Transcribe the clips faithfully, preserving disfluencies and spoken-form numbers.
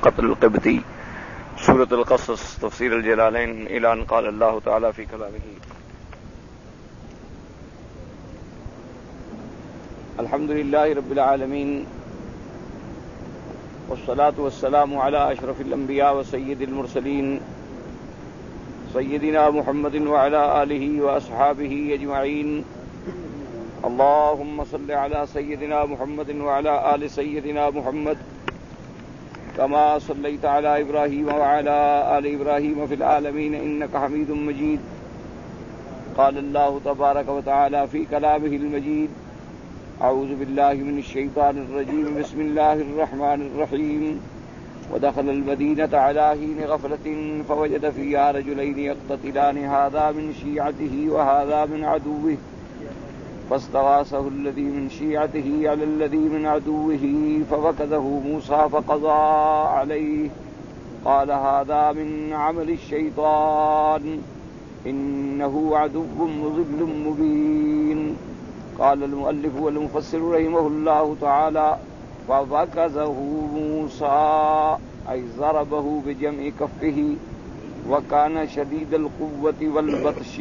قتل القبطی. سورة القصص تفسیر الجلالین. اعلان قال اللہ تعالی فی کلامہ الحمد للہ رب العالمین والصلاة والسلام علی اشرف الانبیاء وسید المرسلین سیدنا محمد وعلی آلہ واصحابہ اجمعین. اللهم صل على سيدنا محمد وعلى آل سيدنا محمد كما صليت على إبراهيم وعلى آل إبراهيم في العالمين إنك حميد مجيد. قال الله تبارك وتعالى في كلامه المجيد: أعوذ بالله من الشيطان الرجيم. بسم الله الرحمن الرحيم. ودخل المدينة على حين غفلة فوجد فيها رجلين يقتتلان هذا من شيعته وهذا من عدوه فاستغاثه الذي من شيعته على الذي من عدوه فوكزه موسى فقضى عليه قال هذا من عمل الشيطان إنه عدو مضل مبين. قال المؤلف والمفسر رحمه الله تعالى: فوكزه موسى أي ضربه بجمع كفه وكان شديد القوة والبطش.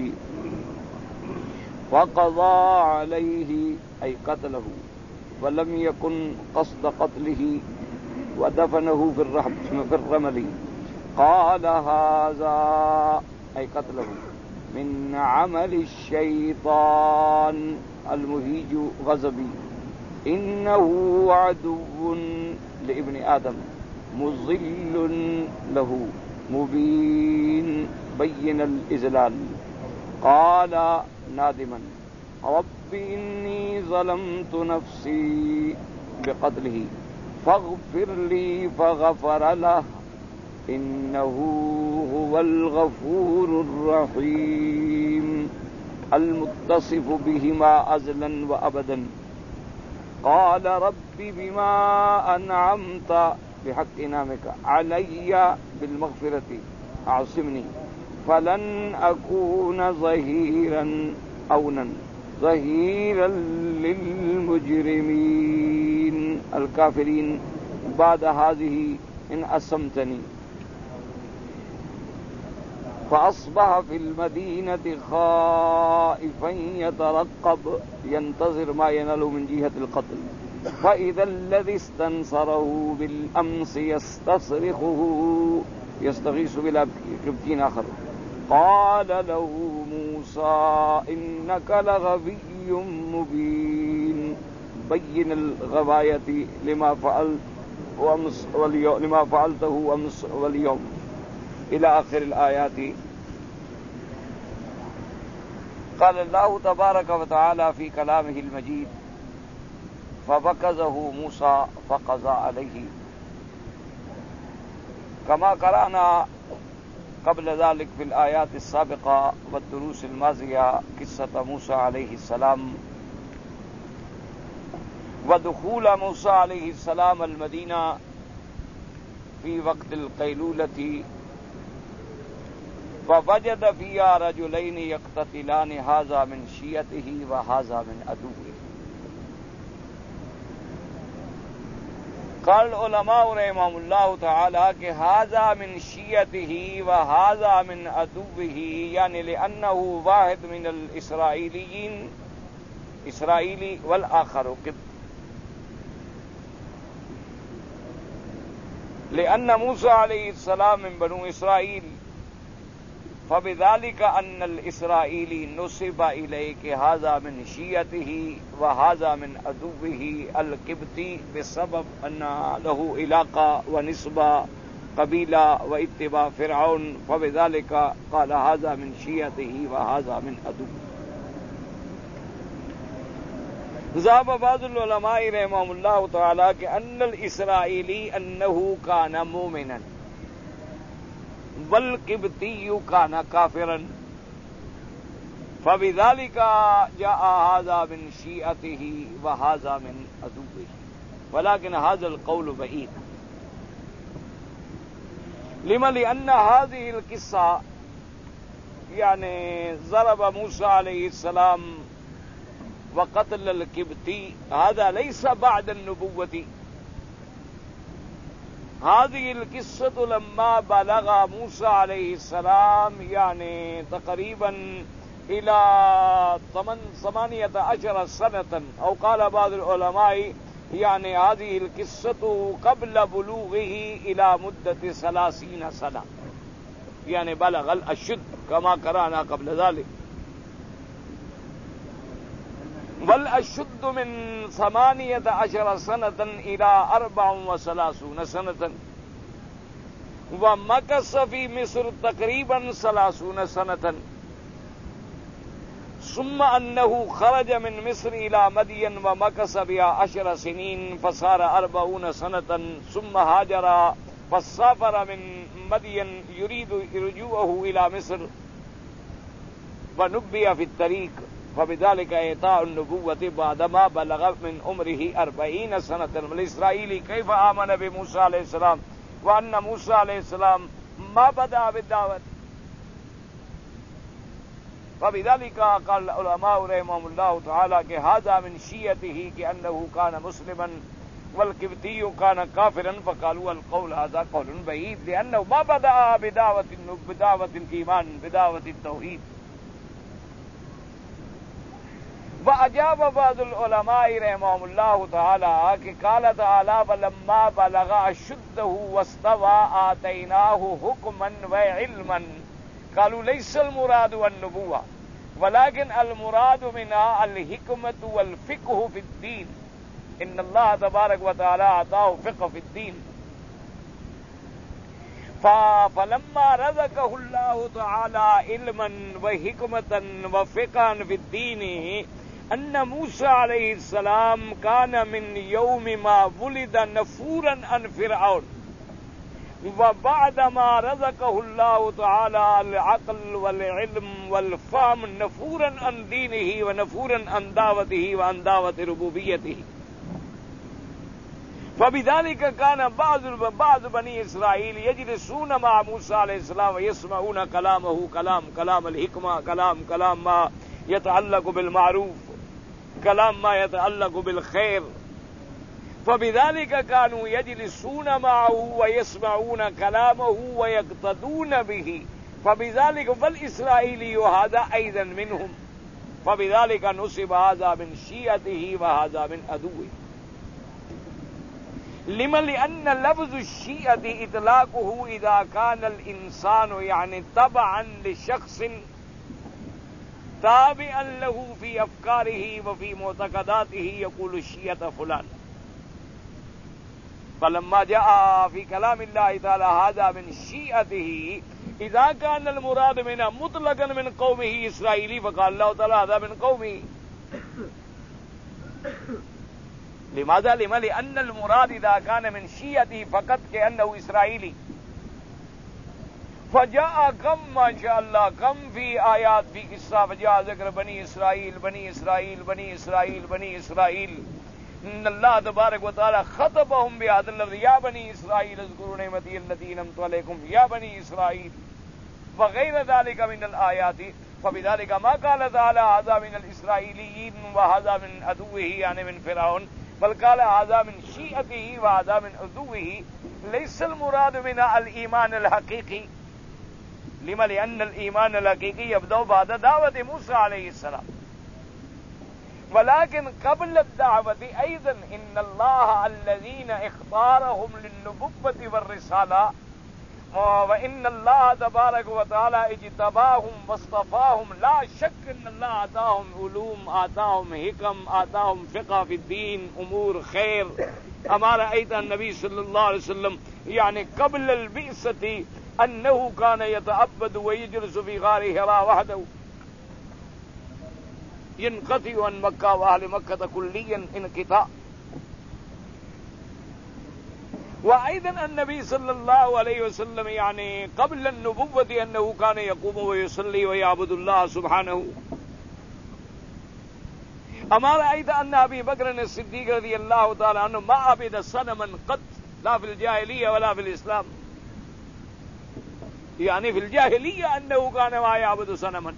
فقضى عليه أي قتله ولم يكن قصد قتله ودفنه في الرمل. قال هذا أي قتله من عمل الشيطان المهيج غضبي إنه عدو لابن آدم مضل له مبين بين الإذلال. قال نادما: رب إني ظلمت نفسي بقتله فاغفر لي فغفر له إنه هو الغفور الرحيم المتصف بهما أزلا وأبدا. قال رب بما أنعمت بحق نعمك علي بالمغفرة أعصمني فلن أكون ظهيرا أونا ظهيرا للمجرمين الكافرين بعد هذه إن أسمتني. فأصبح في المدينة خائفا يترقب ينتظر ما ينال من جهة القتل فإذا الذي استنصره بالأمس يستصرخه يستغيث بالقبطي آخر. قال له موسى إنك لغوي مبين بين الغواية لما فعلت وأمس واليوم لما فعلته أمس واليوم إلى آخر الآيات. قال الله تبارك وتعالى في كلامه المجيد: فوكزه موسى فقضى عليه. كما قرأنا قبل ذلك في الآيات السابقة والدروس الماضية قصة موسى عليه السلام ودخول موسى عليه السلام المدينة في وقت القيلولة فوجد فيها رجلين يقتتلان هذا من شيعته وهذا من عدوه. قال العلماء رحمهم الله تعالى کہ هذا من شيعته وهذا من عدوه يعني لأنه واحد من الإسرائيليين إسرائيلي والآخر قبطي. لأن موسى عليه السلام من بنو إسرائيل فبذلك أن الإسرائيلي نسب إليه هذا من شيعته وهذا من عدوه القبطي بسبب أن له علاقة ونسبة قبيلة واتباع فرعون فبذلك قال هذا من شيعته وهذا من عدوه. ذهب بعض العلماء رحمهم الله تعالى أن الإسرائيلي أنه كان مؤمنا والقبطي كان كافرا فبذلك جاء هذا من شيعته وهذا من عدوه. ولكن هذا القول بعيد. لما لأن هذه القصة يعني ضرب موسى عليه السلام وقتل القبطي هذا ليس بعد النبوة هذه القصة لما بلغ موسى عليه السلام يعني تقريبا إلى ثمانية عشر سنة، أو قال بعض العلماء يعني هذه القصة قبل بلوغه إلى مدة ثلاثين سنة، يعني بلغ الأشد كما قرأنا قبل ذلك. والأشد من ثمانية عشر سنة إلى أربع وثلاثون سنة، ومكث في مصر تقريبا ثلاثون سنة، ثم أنه خرج من مصر إلى مدين ومكث بها عشر سنين فصار أربعون سنة، ثم هاجر فسافر من مدين يريد رجوعه إلى مصر ونبئ في الطريق، فبذلك إعطاء النبوة بعدما بلغ من عمره أربعين سنة. الإسرائيلي كيف آمن بموسى عليه السلام وأن موسى عليه السلام ما بدأ بالدعوة؟ فبذلك قال العلماء رحمهم الله تعالى کہ هذا من شيعته كأنه كان مسلما والقبطي كان كافرا، فقالوا القول هذا قول بعيد لأنه ما بدأ بدعوة بدعوة الإيمان بدعوة التوحيد. وأجاب بعض العلماء رحمهم الله تعالى کہ قال تعالى فلما بلغ أشده واستوى آتيناه حكما وعلما، قالوا ليس المراد والنبوة ولكن المراد منها الحكمة والفقه في الدين، إن الله تبارك وتعالى أعطاه فقه في الدين. فلما رزقه الله تعالى علما وحكمة وفقها في الدين أن موسى عليه السلام كان من يوم ما ولد نفورا عن فرعون، وبعدما رزقه الله تعالى العقل والعلم والفهم نفورا عن دينه ونفورا عن دعوته وعن دعوة ربوبيته. فبذلك كان بعض بعض بني إسرائيل يجلسون مع موسى عليه السلام ويسمعون كلامه، كلام كلام الحكمة، كلام كلام ما يتعلق بالمعروف، كلام ما يتعلق بالخير. فبذلك كانوا يجلسون معه ويسمعون كلامه ويقتدون به، فبذلك فالإسرائيلي هذا أيضا منهم، فبذلك نسب هذا من شيعته وهذا من عدوه. لما لأن لفظ الشيعة إطلاقه إذا كان الإنسان يعني تبعا لشخص تابعا له في أفكاره وفي معتقداته يقول الشيعة فلان. فلما جاء في كلام الله تعالى هذا من شيعته إذا كان المراد منه مطلقا من قومه إسرائيلي فقال الله تعالى هذا من قومه. لماذا؟ لما لأن المراد إذا كان من شيعته فقط كأنه إسرائيلي. فجاء كم ما شاء الله كم في آيات في قصة فجاء ذكر بني إسرائيل بني إسرائيل بني إسرائيل بني إسرائيل. إن الله تبارك وتعالى خطبهم بهذا اللفظ يا بني إسرائيل اذكروا نعمتي التي أنعمت عليكم يا بني إسرائيل وغير ذلك من الآيات. فبذلك ما قال تعالى هذا من الإسرائيليين وهذا من عدوه يعني من فرعون، بل قال هذا من شيعته وهذا من عدوه. ليس المراد من الإيمان الحقيقي. لما لأن الإيمان الحقيقي يبدأ بعد دعوة موسى عليه السلام، ولكن قبل الدعوة أيضا إن الله الذين اختارهم للنبوة والرسالة وإن الله تبارك وتعالى اجتباهم واصطفاهم، لا شك إن الله آتاهم علوم آتاهم حکم آتاهم فقہ في الدين أمور خير. أما رأيت النبي صلى الله عليه وسلم يعني قبل البعثة أنه كان يتعبد ويجلس في غار حراء وحده ينقطع عن مكة وأهل مكة كليا انقطاع. وأيضا النبي صلى الله عليه وسلم يعني قبل النبوة أنه كان يقوم ويصلي ويعبد الله سبحانه. أما رأيت أن أبي بكر الصديق رضي الله تعالى عنه ما عبد صنما قط لا في الجاهلية ولا في الإسلام، يعني في الجاهلية أنه كان ما يعبد صنما.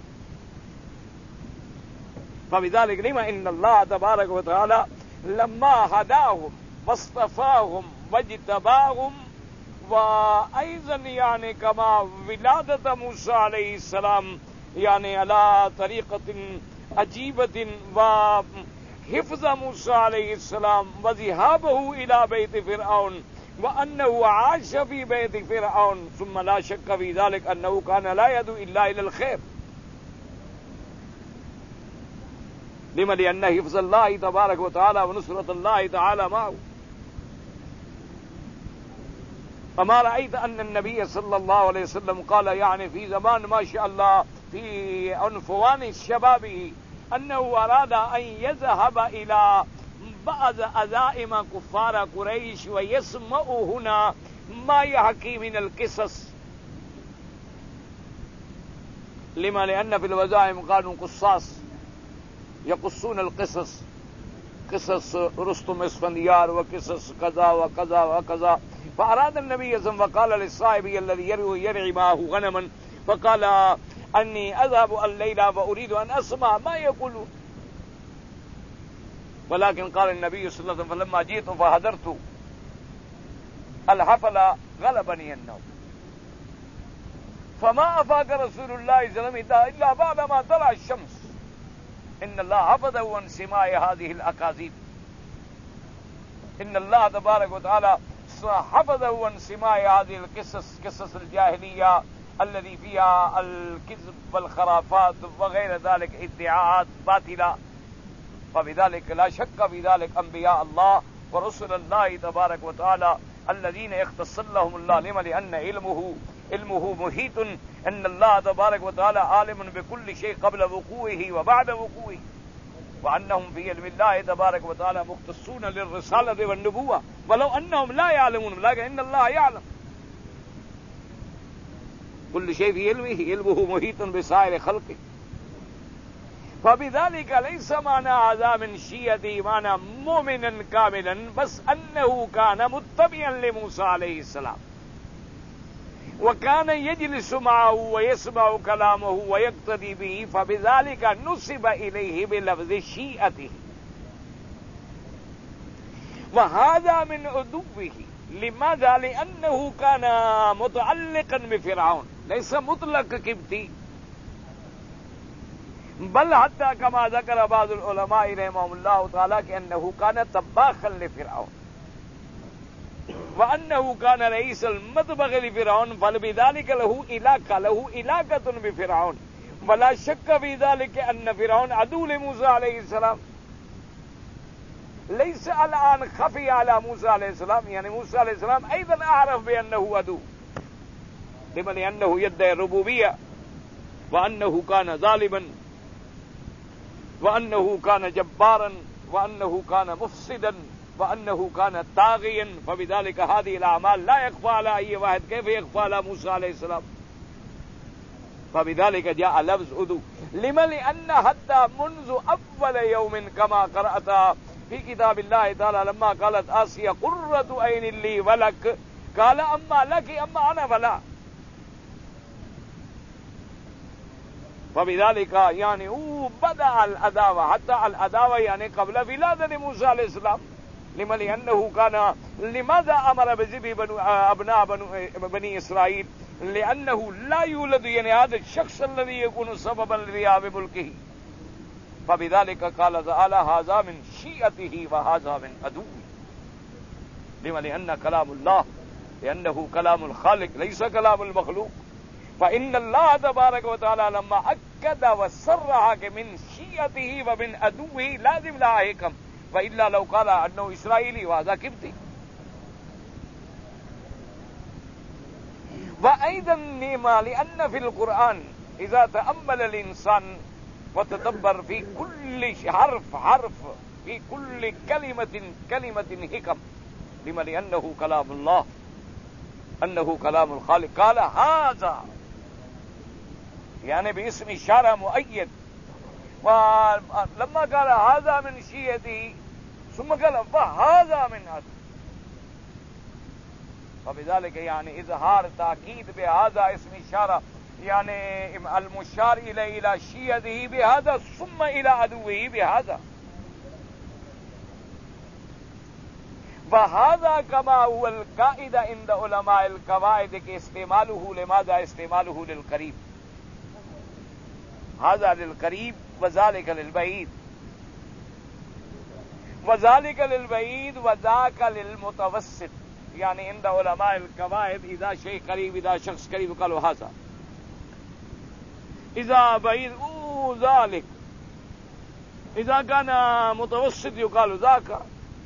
فبذلك لما إن الله تبارك وتعالى لما هداهم واصطفاهم واجتباهم وأيضا يعني كما ولادة موسى عليه السلام يعني على طريقة عجيبة، وحفظ موسى عليه السلام وذهابه إلى بيت فرعون وأنه عاش في بيت فرعون، ثم لا شك في ذلك أنه كان لا يدعو إلا إلى الخير. لما؟ لأن حفظ الله تبارك وتعالى ونصرة الله تعالى معه. فما رأيت أن النبي صلى الله عليه وسلم قال يعني في زمان ما شاء الله في عنفوان شبابه أنه أراد أن يذهب إلى بعض عزائم كفار قريش ويسمع هنا ما يحكي من القصص. لما؟ لأن في الوزائم قالوا قصاص يقصون القصص، قصص رستم اسفنديار وقصص كذا وكذا وكذا. فأراد النبي صلى الله عليه وسلم وقال للصاحبي الذي يرعي يرعي معه غنما، فقال أني أذهب الليلة وأريد أن أسمع ما يقولون. ولكن قال النبي صلى الله عليه وسلم فلما جئت فحضرت الحفل غلبني النوم، فما أفاق رسول الله صلى الله عليه وسلم إلا بعدما طلع الشمس. إن الله حفظه عن سماع هذه الأكاذيب، إن الله تبارك وتعالى حفظه عن سماع هذه القصص، قصص الجاهلية الذي فيها الكذب والخرافات وغير ذلك، ادعاءات باطلة. فبذلك لا شك في ذلك أنبياء الله ورسل الله تبارك وتعالى الذين يختص لهم الله. لما؟ لأن علمه علمه محيط، أن الله تبارك وتعالى عالم بكل شيء قبل وقوعه وبعد وقوعه، وأنهم في علم الله تبارك وتعالى مختصون للرسالة والنبوة، ولو أنهم لا يعلمون لكن إن الله يعلم كل شيء في علمه، علمه محيط بسائر خلقه. فبذلك ليس معنى هذا من شيعته معنى مؤمنا كاملا، بس أنه كان متبعا لموسى عليه السلام، وكان يجلس معه ويسمع كلامه ويقتدي به، فبذلك نسب إليه بلفظ شيعته. وهذا من عدوه. لماذا؟ لأنه كان متعلقا بفرعون، ليس مطلق كبتي، بل حتى كما ذكر بعض العلماء رحمهم الله تعالى كأنه كان طباخا لفرعون، وأنه كان رئيس المطبخ لفرعون، فلذلك له علاقة له علاقة بفرعون. ولا شك في ذلك أن فرعون عدو لموسى عليه السلام، ليس الآن خفي على موسى عليه السلام، يعني موسى عليه السلام أيضا أعرف بأنه عدو. لما؟ لأنه يدعي الربوبية، وأنه كان ظالما، وأنه كان جبارا، وأنه كان مفسدا، وأنه كان طاغيا. فبذلك هذه الأعمال لا يخفى على أي واحد، كيف يخفى على موسى عليه السلام؟ فبذلك جاء لفظ عدو. لما؟ لأن حتى منذ أول يوم كما قرأت في كتاب الله تعالى لما قالت آسيا قرة عين لي ولك، قال أما لك أما أنا فلا. فبذلك يعني بدأ العداوة، حتى العداوة يعني قبل ولادة موسى عليه السلام. لما؟ لأنه كان لماذا أمر بذبح أبناء بني إسرائيل؟ لأنه لا يولد يعني هذا الشخص الذي يكون سببا لذهاب ملكه. فبذلك قال تعالى هذا من شيعته وهذا من عدوه. لما؟ لأن كلام الله، لأنه كلام الخالق ليس كلام المخلوق. فإن الله تبارك وتعالى لما أكد وصرح من شيعته ومن عدوه لازم لا حكم، وإلا لو قال أنه إسرائيلي وهذا كبتي. وأيضا لما؟ لأن في القرآن إذا تأمل الإنسان وتدبر في كل حرف حرف في كل كلمة كلمة حكم. لما؟ لأنه كلام الله، أنه كلام الخالق. قال هذا يعني باسم إشارة مؤيد، ولما قال هذا من شيعته ثم قال فهذا من عدو، فبذلك يعني إظهار تأكيد بهذا اسم إشارة، يعني المشار إليه إلى شيعته بهذا ثم إلى عدوه بهذا. وهذا كما هو القاعدة عند علماء القواعد کہ استعماله لماذا استعماله للقریب، هذا للقریب وذلك للبعید، وذلك للبعید وذاك للمتوسط، یعنی عند علماء القواعد اذا شيء قریب، اذا شخص قریب قالوا هذا، اذا بعید او ذلك، اذا كان متوسط يقال ذاك،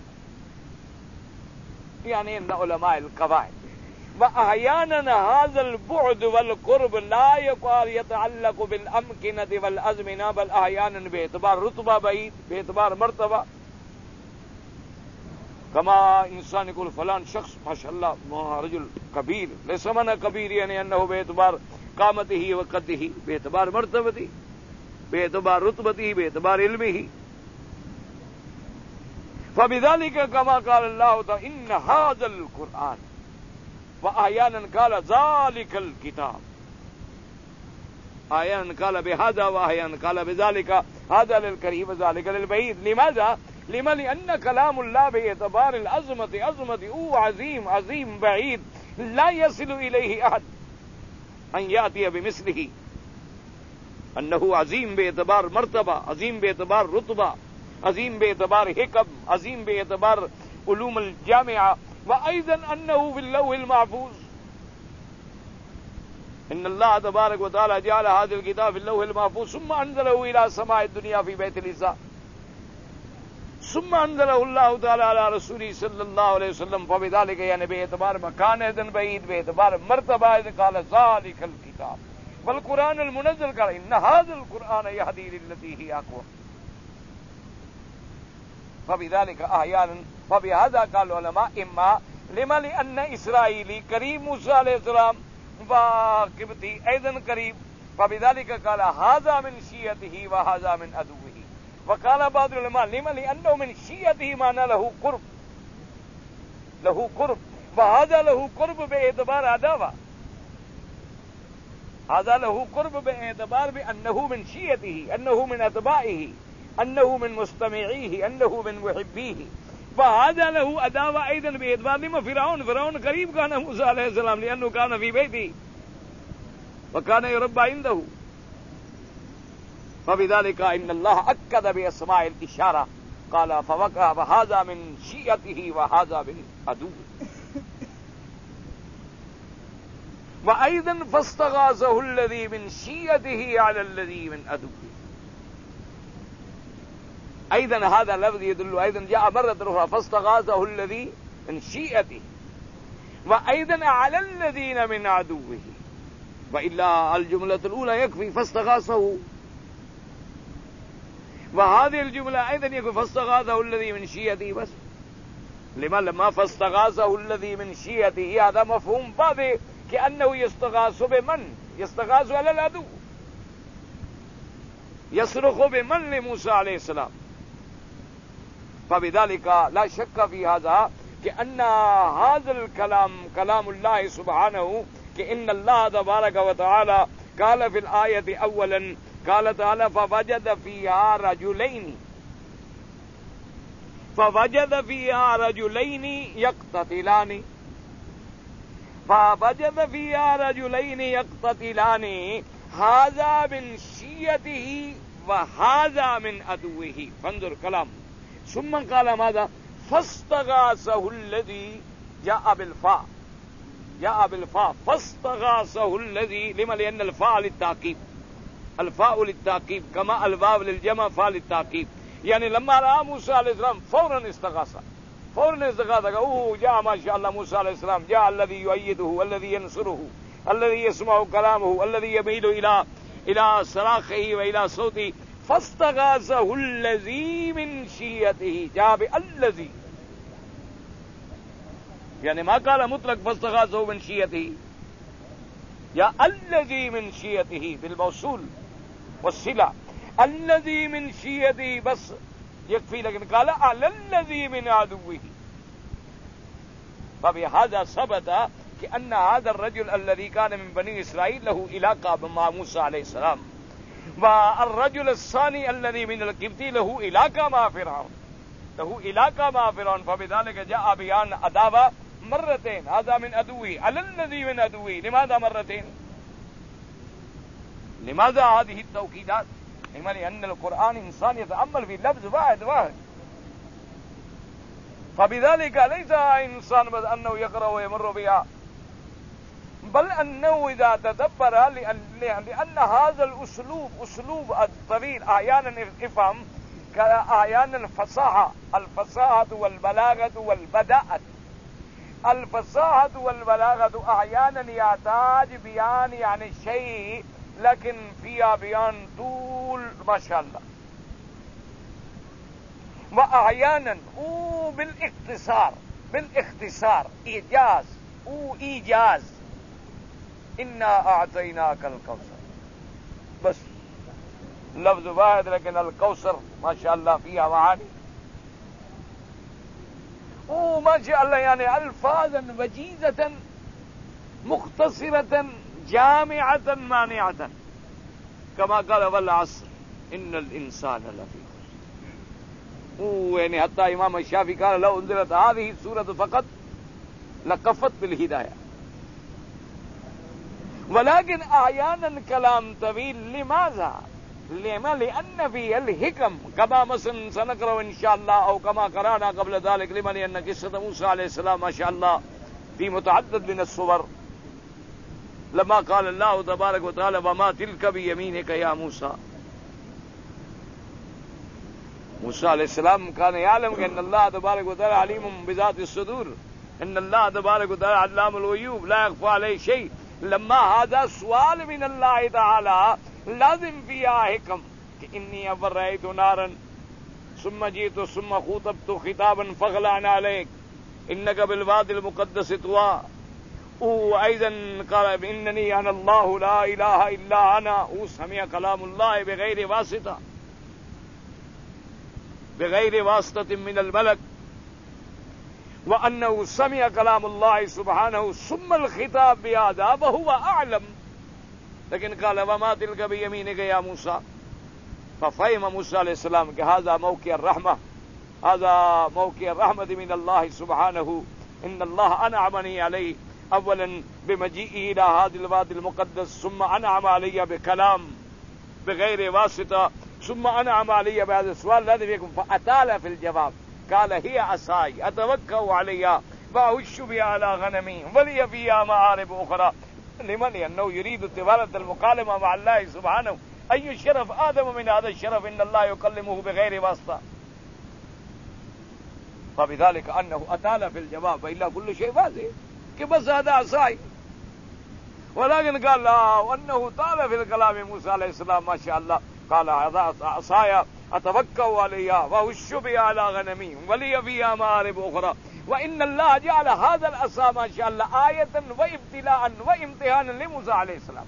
يعني عند علماء القواعد. وأحيانا هذا البعد والقرب لا يقال يتعلق بالأمكنة والأزمنة، بل أحيانا باعتبار رتبة بعيد، باعتبار مرتبة، كما إنسان يقول فلان شخص ما شاء الله رجل كبير، ليس معنى كبير يعني أنه باعتبار قامته وقده، باعتبار مرتبته، باعتبار رتبته، باعتبار علمه. فبذلك كما قال الله تعالى إن هذا القرآن، وأحيانا قال ذلك الكتاب، أحيانا قال بهذا وأحيانا قال بذلك، هذا للقريب وذلك للبعيد. لماذا؟ لما لأن كلام الله باعتبار العظمة، عظمة هو عظيم، عظيم بعيد لا يصل إليه أحد أن يأتي بمثله، أنه عظيم باعتبار مرتبة، عظيم باعتبار رتبة، عظیم باعتبار حکم، عظیم باعتبار علوم الجامعہ، وأيضا أنه في اللوح المحفوظ. إن الله تبارك وتعالى جعل هذا الكتاب في اللوح المحفوظ ثم أنزله إلى سماء الدنيا في بيت العزة، ثم أنزله الله تعالى على رسوله صلى الله عليه وسلم. فبذلك يعني باعتبار مكان إذن بعيد، باعتبار مرتبة إذن قال ذلك الكتاب، والقرآن المنزل قال إن هذا القرآن يهدي للتي هي أقوم. فبذلك أحيانا، فبهذا قال العلماء إما لما لأن إسرائيلي قريب موسى عليه السلام وقبطي أيضا قريب، فبذلك قال هذا من شيعته وهذا من عدوه. وقال بعض العلماء لما لأنه من شيعته معنى له قرب، له قرب، وهذا له قرب باعتبار عداوة، هذا له قرب باعتبار بأنه من شيعته، أنه من أتباعه، أنه من مستمعيه، أنه من محبيه. فهذا له عداوة أيضا باعتبار لما فرعون، فرعون قريب كان موسى عليه السلام لأنه كان في بيته وكان يربى عنده. فبذلك إن الله أكد بأسماء الإشارة، قال فوقع فهذا من شيعته وهذا من عدوه. وأيضا فاستغاثه الذي من شيعته على الذي من عدوه. أيضا هذا اللفظ يدل، أيضا جاء مرة أخرى فاستغاثه الذي من شيعته، وأيضا على الذين من عدوه. وإلا الجملة الأولى يكفي فاستغاثه، وهذه الجملة أيضا يكفي فاستغاثه الذي من شيعته بس. لما لما فاستغاثه الذي من شيعته هذا مفهوم بعض كأنه يستغاث بمن، يستغاث على العدو، يصرخ بمن لموسى عليه السلام. فبذلك لا شك في هذا كأن هذا الكلام كلام الله سبحانه، كأن الله تبارك وتعالى قال في الآية أولا، قال تعالى فوجد فيها رجلين، فوجد فيها رجلين يقتتلان، فوجد فيها رجلين يقتتلان، هذا من شيعته وهذا من عدوه. فانظر كلام. ثم قال ماذا؟ فاستغاثه الذي، جاء بالفاء، جاء بالفاء فاستغاثه الذي. لما؟ لأن الفاء للتعقيب، الفاء للتعقيب كما الواو للجمع فاء للتعقيب. يعني لما رأى موسى عليه السلام فورا استغاث، فورا استغاث. اوه جاء ما شاء الله موسى عليه السلام، جاء الذي يؤيده والذي ينصره، الذي يسمع كلامه، الذي يميل إلى إلى صراخه وإلى صوته. فاستغاثه الذي من شيعته، جاء بالذي، يعني ما قال مطلق فاستغاثه من شيعته، يا الذي من شيعته بالموصول والصلة، الذي من شيعته بس يكفي، لكن قال على الذي من عدوه. فبهذا ثبت كأن هذا الرجل الذي كان من بني إسرائيل له علاقة مع موسى عليه السلام، والرجل الثاني الذي من القبط له علاقة مع فرعون، امرأته إلى كما فرعون فبذلك جاء بيان عداوة مرتين هذا من عدوه على الذي من عدوه. لماذا مرتين؟ لماذا هذه التوكيدات؟ إما لأن القرآن إنسان يتأمل في لفظ واحد واحد، فبذلك ليس إنسان بس أنه يقرأ ويمر بها، بل أنه إذا تدبر لأن, لأن هذا الأسلوب أسلوب الطويل أحيانا افهم كأحيانا الفصاحة الفصاحة والبلاغة والبداءة. الفصاحة والبلاغة أحيانا يحتاج بيان يعني شيء لكن فيها بيان طول ما شاء الله، وأحيانا أو بالاختصار بالاختصار إيجاز أو إيجاز. إنا أعطيناك الكوثر، بس لفظ واحد لیکن الكوثر ما شاء الله فيها معاني او ما شاء الله يعني الفاظا وجيزة مختصرة جامعة مانعة كما قال والعصر إن الإنسان لفي خسر. او يعني حتى امام الشافعي قال لو انزلت هذه السورة فقط لكفت بالهداية. ولكن أحيانا كلام طويل لماذا؟ لما لأن فيه الحكم كما مثلا سنقرأ إن شاء الله أو كما قرأنا قبل ذلك لما لأن قصة موسى عليه السلام ما شاء الله في متعدد من الصور لما قال الله تبارك وتعالى وما تلك بيمينك يا موسى. موسى عليه السلام كان يعلم أن الله تبارك وتعالى عليم بذات الصدور، إن الله تبارك وتعالى علام الغيوب لا يخفى عليه شيء. لما هذا سؤال من الله تعالى لازم فيها حکم کہ انی اول رأيت نارا ثم جئت ثم خطبت خطابا فغلان عليك انك بالوادي المقدس طوى. وايضا قال انني انا الله لا اله الا انا. وسمع كلام الله بغير واسطة بغير واسطة من الملك، وانه سمع كلام الله سبحانه ثم الخطاب بهذا وهو اعلم. لیکن قال وما تلك بيمينك يا موسى. ففهم موسى عليه السلام کہ هذا موقع الرحمة، هذا موقع الرحمة من الله سبحانه. إن الله أنعمني عليه أولا بمجيئه إلى هذا الوادي المقدس، ثم أنعم علي بكلام بغير واسطة، ثم أنعم علي بهذا السؤال الذي يكون. فأطال في الجواب قال هي عصاي أتوكأ عليها وأهش بها على غنمي ولي فيها مآرب أخرى. لمن لأنه يريد طوالة المكالمة مع الله سبحانه. أي شرف آدم من هذا الشرف إن الله يكلمه بغير واسطة. فبذلك أنه أطال في الجواب وإلا كل شيء واضح کہ بس هذا عصاي. ولكن قال لا وأنه طال في الكلام موسى عليه السلام ما شاء الله قال هذا عصاي أتوكأ عليها وأهش بها على غنمي ولي فيها مآرب أخرى. وإن الله جعل هذا العصا ما شاء الله آية وابتلاء وامتحانا لموسى عليه السلام.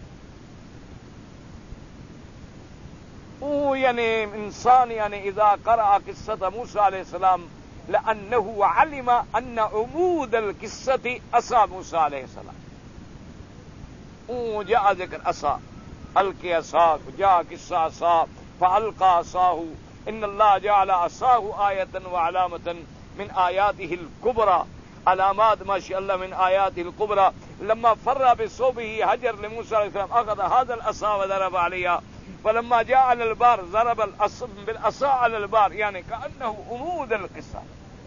يعني إنسان يعني إذا قرأ قصة موسى عليه السلام لأنه علم أن عمود القصة عصا موسى عليه السلام. وجاء ذكر عصا ألقي عصاك، جاء قصة عصا فألقى عصاه. إن الله جعل عصاه آية وعلامة من آياته الكبرى، علامات ما شاء الله من آياته الكبرى. لما فر بصوبه حجر لموسى عليه السلام أخذ هذا العصا وضرب عليها، فلما جاء على البار ضرب بالعصا على البار، يعني كأنه عمود القصة.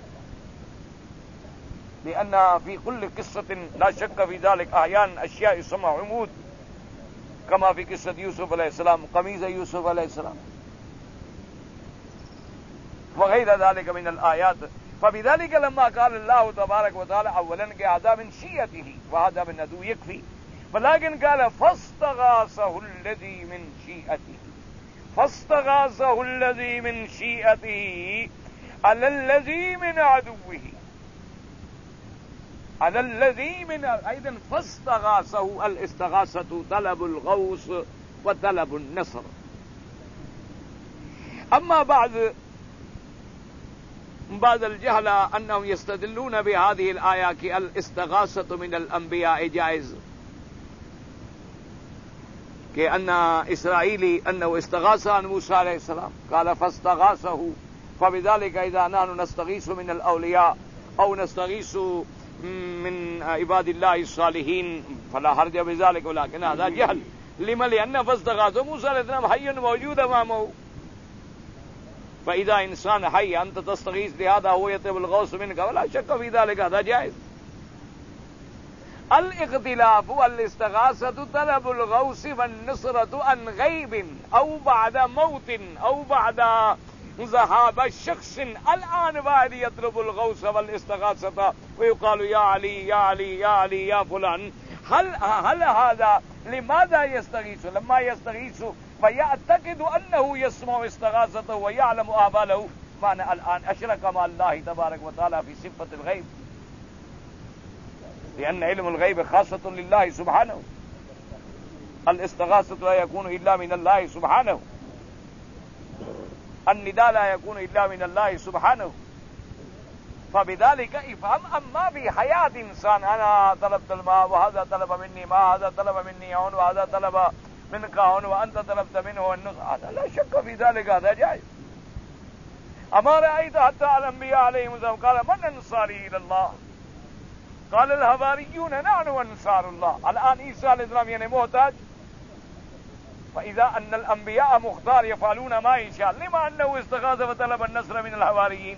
لأن في كل قصة لا شك في ذلك أحيانا أشياء يسمى عمود، كما في قصة يوسف عليه السلام قميص يوسف عليه السلام وغير ذلك من الآيات. فبذلك لما قال الله تبارك وتعالى اولا کہ هذا من شيعته وهذا من عدو يكفي، ولكن قال فاستغاثه الذي من شيعته فاستغاثه الذي من شيعته على الذي من عدوه على الذي من ايضا فاستغاثه. الاستغاثة طلب الغوث وطلب النصر. اما بعد بعض الجهلة أنهم يستدلون بهذه الآية کہ الاستغاثة من الأنبياء جائز، کہ أن إسرائيلي أنه استغاث عن موسى عليه السلام قال فاستغاثه فبذلك إذا نحن نستغيث من الأولياء أو نستغيث من عباد الله الصالحين فلا حرج بذلك، ولكن هذا جهل. لما؟ لأن فاستغاثوا موسى علیہ السلام حي موجود أمامه، فإذا إنسان حي أنت تستغيث لهذا هو يطلب الغوث منك ولا شك في ذلك، هذا جائز. الاختلاف والاستغاثة طلب الغوث والنصرة عن غيب أو بعد موت أو بعد ذهاب شخص. الآن واحد يطلب الغوث والاستغاثة ويقال يا علي يا علي يا علي يا فلان، هل هل هذا لماذا يستغيث؟ لما يستغيث ويعتقد أنه يسمع استغاثته ويعلم آباله، معنى الآن أشرك مع الله تبارك وتعالى في صفة الغيب، لأن علم الغيب خاصة لله سبحانه. الاستغاثة لا يكون إلا من الله سبحانه، النداء لا يكون إلا من الله سبحانه. فبذلك افهم. أما في حياة إنسان أنا طلبت الماء وهذا طلب مني ماء، هذا طلب مني هون وهذا طلب منك هون وأنت طلبت منه النصر، هذا لا شك في ذلك، هذا جائز. أما رأيت حتى الأنبياء عليهم السلام قال من أنصاري إلى الله؟ قال الحواريون نحن أنصار الله. الآن عيسى علیہ السلام يعني محتاج، فإذا أن الأنبياء مختار يفعلون ما يشاء، لما أنه استغاث وطلب النصر من الحواريين؟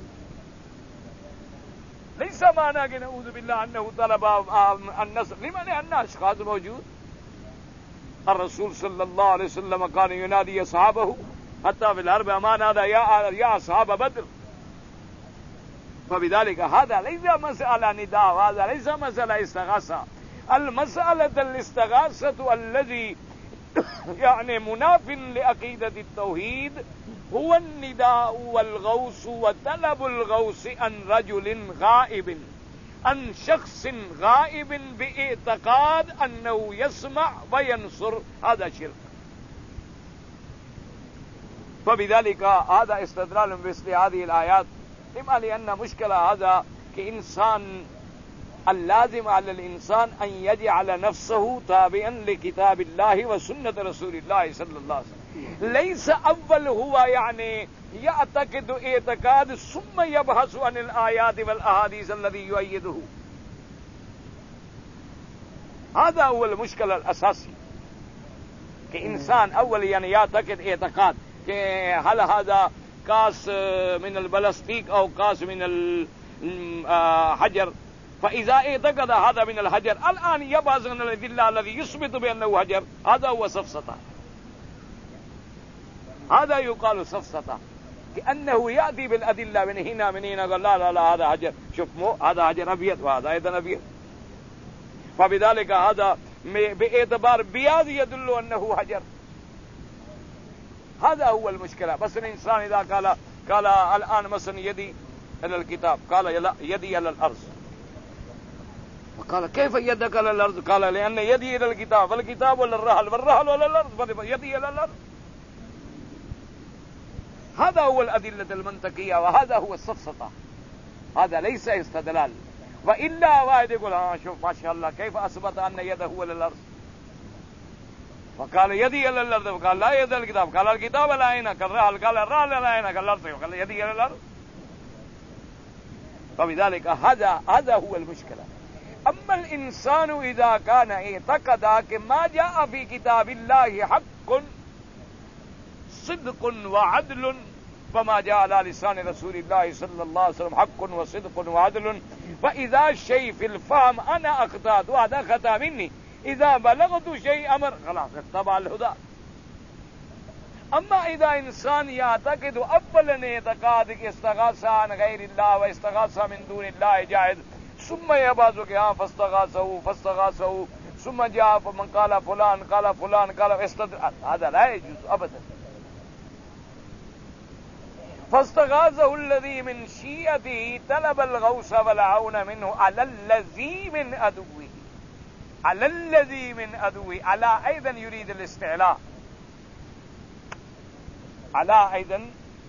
ليس معنى کہ نعوذ بالله أنه طلب النصر، لما؟ لأن أشخاص موجود. الرسول صلى الله عليه وسلم كان ينادي أصحابه حتى في الحرب أما نادى يا يا أصحاب بدر. فبذلك هذا ليس مسألة نداء، وهذا ليس مسألة استغاثة. المسألة الاستغاثة الذي يعني مناف لعقيدة التوحيد هو النداء والغوث وطلب الغوث عن رجل غائب، عن شخص غائب باعتقاد أنه يسمع وينصر، هذا شرك. فبذلك هذا استدلال بمثل هذه الآيات. لما؟ لأن مشكلة هذا كإنسان اللازم على الإنسان أن يجعل نفسه تابعا لكتاب الله وسنة رسول الله صلى الله عليه وسلم. ليس أول هو يعني يعتقد اعتقاد ثم يبحث عن الآيات والأحاديث الذي يؤيده. هذا هو المشكلة الأساسي، كإنسان أول يعني يعتقد اعتقاد هل هذا كاس من البلاستيك أو كاس من الحجر، فإذا اعتقد هذا من الحجر الآن يبحث عن الأدلة الذي يثبت بأنه حجر، هذا هو سفسطة، هذا يقال سفسطة، كأنه يأتي بالأدلة من هنا من هنا قال لا لا لا هذا حجر، شوف مو هذا حجر أبيض وهذا أيضا أبيض. فبذلك هذا باعتبار بياض يدل أنه حجر. هذا هو المشكلة. بس الإنسان إذا قال قال الآن مثلا يدي إلى الكتاب، قال لا يدي إلى الأرض، وقال كيف يدك إلى الأرض؟ قال لأن يدي إلى الكتاب، والكتاب ولا الرحل، والرحل ولا الأرض، يدي إلى الأرض. هذا هو الأدلة المنطقية، وهذا هو السفسطة، هذا ليس استدلال. وإلا واحد يقول ها شوف ما شاء الله كيف أثبت أن يده إلى الأرض، وقال يدي إلى الأرض، وقال لا يد الكتاب، قال الكتاب لا هنا، قال الرحل، قال الرحل لا هنا، قال الأرض، قال يدي إلى الأرض. فبذلك هذا هذا هو المشكلة. أما الإنسان إذا كان اعتقد ما جاء في كتاب الله حق صدق وعدل، فما جاء على لسان رسول الله صلى الله عليه وسلم حق وصدق وعدل، فإذا شيء في الفهم أنا أخطأت وهذا خطأ مني، إذا بلغت شيء أمر خلاص اتبع الهدى. أما إذا إنسان يعتقد أولا اعتقاد استغاث عن غير الله واستغاث من دون الله جائز، ثم يبعثك ها فاستغاثه فاستغاثه ثم جاء من قال فلان قال فلان قال استدل، هذا لا يجوز أبدا. فاستغاثه الذي من شيعته طلب الغوث والعون منه على الذي من عدوه، على الذي من عدوه، على أيضا يريد الاستعلاء، على أيضا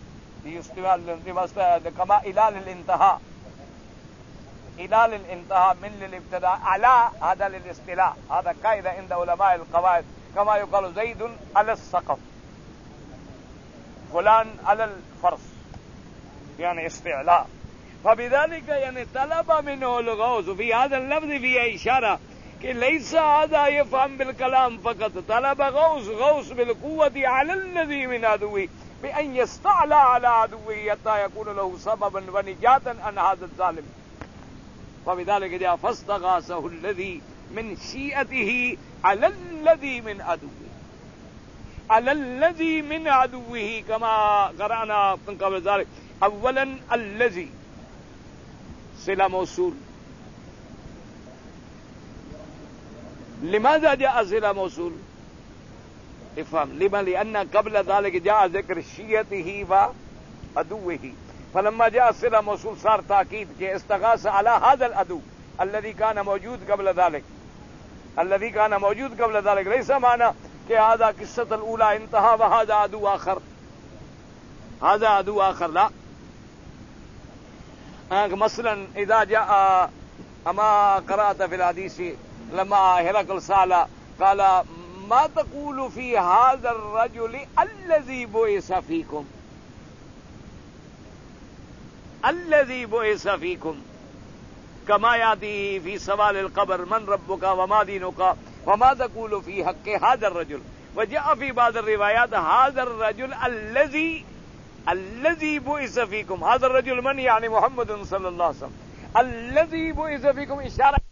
كما إلى للانتهاء، إلى للانتهاء من للابتداء، على هذا للاستيلاء، هذا قاعدة عند علماء القواعد، كما يقال زيد على السقف، فلان على الفرس، یعنی استعلاء. فبذلك یعنی طلب منه الغوث فی هذا اللفظ فی اشارہ کہ لیس هذا يفهم بالکلام فقط، طلب غوث غوث بالقوة على الذي من عدوه بأن يستعلى على عدوه حتى يكون له سببا ونجاة عن هذا الظالم. فبذلك جاء فاستغاثه الذي من شيعته على الذي من عدوه على الذي من عدوه كما قرأنا من قبل ذلك. اولا الذي صلة موصول. لماذا جاء صلة موصول؟ افهم لما لأن قبل ذلك جاء ذكر شيعته وعدوه، فلما جاء صلة موصول صار تأكيد کہ استغاث على هذا العدو الذي كان موجود قبل ذلك الذي كان موجود قبل ذلك. ليس معنى کہ هذا قصة الأولى انتهى وهذا عدو آخر، هذا عدو آخر لا. مثلا إذا جاء أما قرأت في الحديث لما هرقل سأل قال ما تقول في هذا الرجل الذي بعث فيكم الذي بعث فيكم كما يأتي في سوال القبر من ربك وما دينك وما تقول في حق هذا الرجل. وجاء في بعض الروايات هذا الرجل الذي الذي بعث فيكم. هذا الرجل من؟ يعني محمد صلى الله عليه وسلم. الذي بعث فيكم اشارہ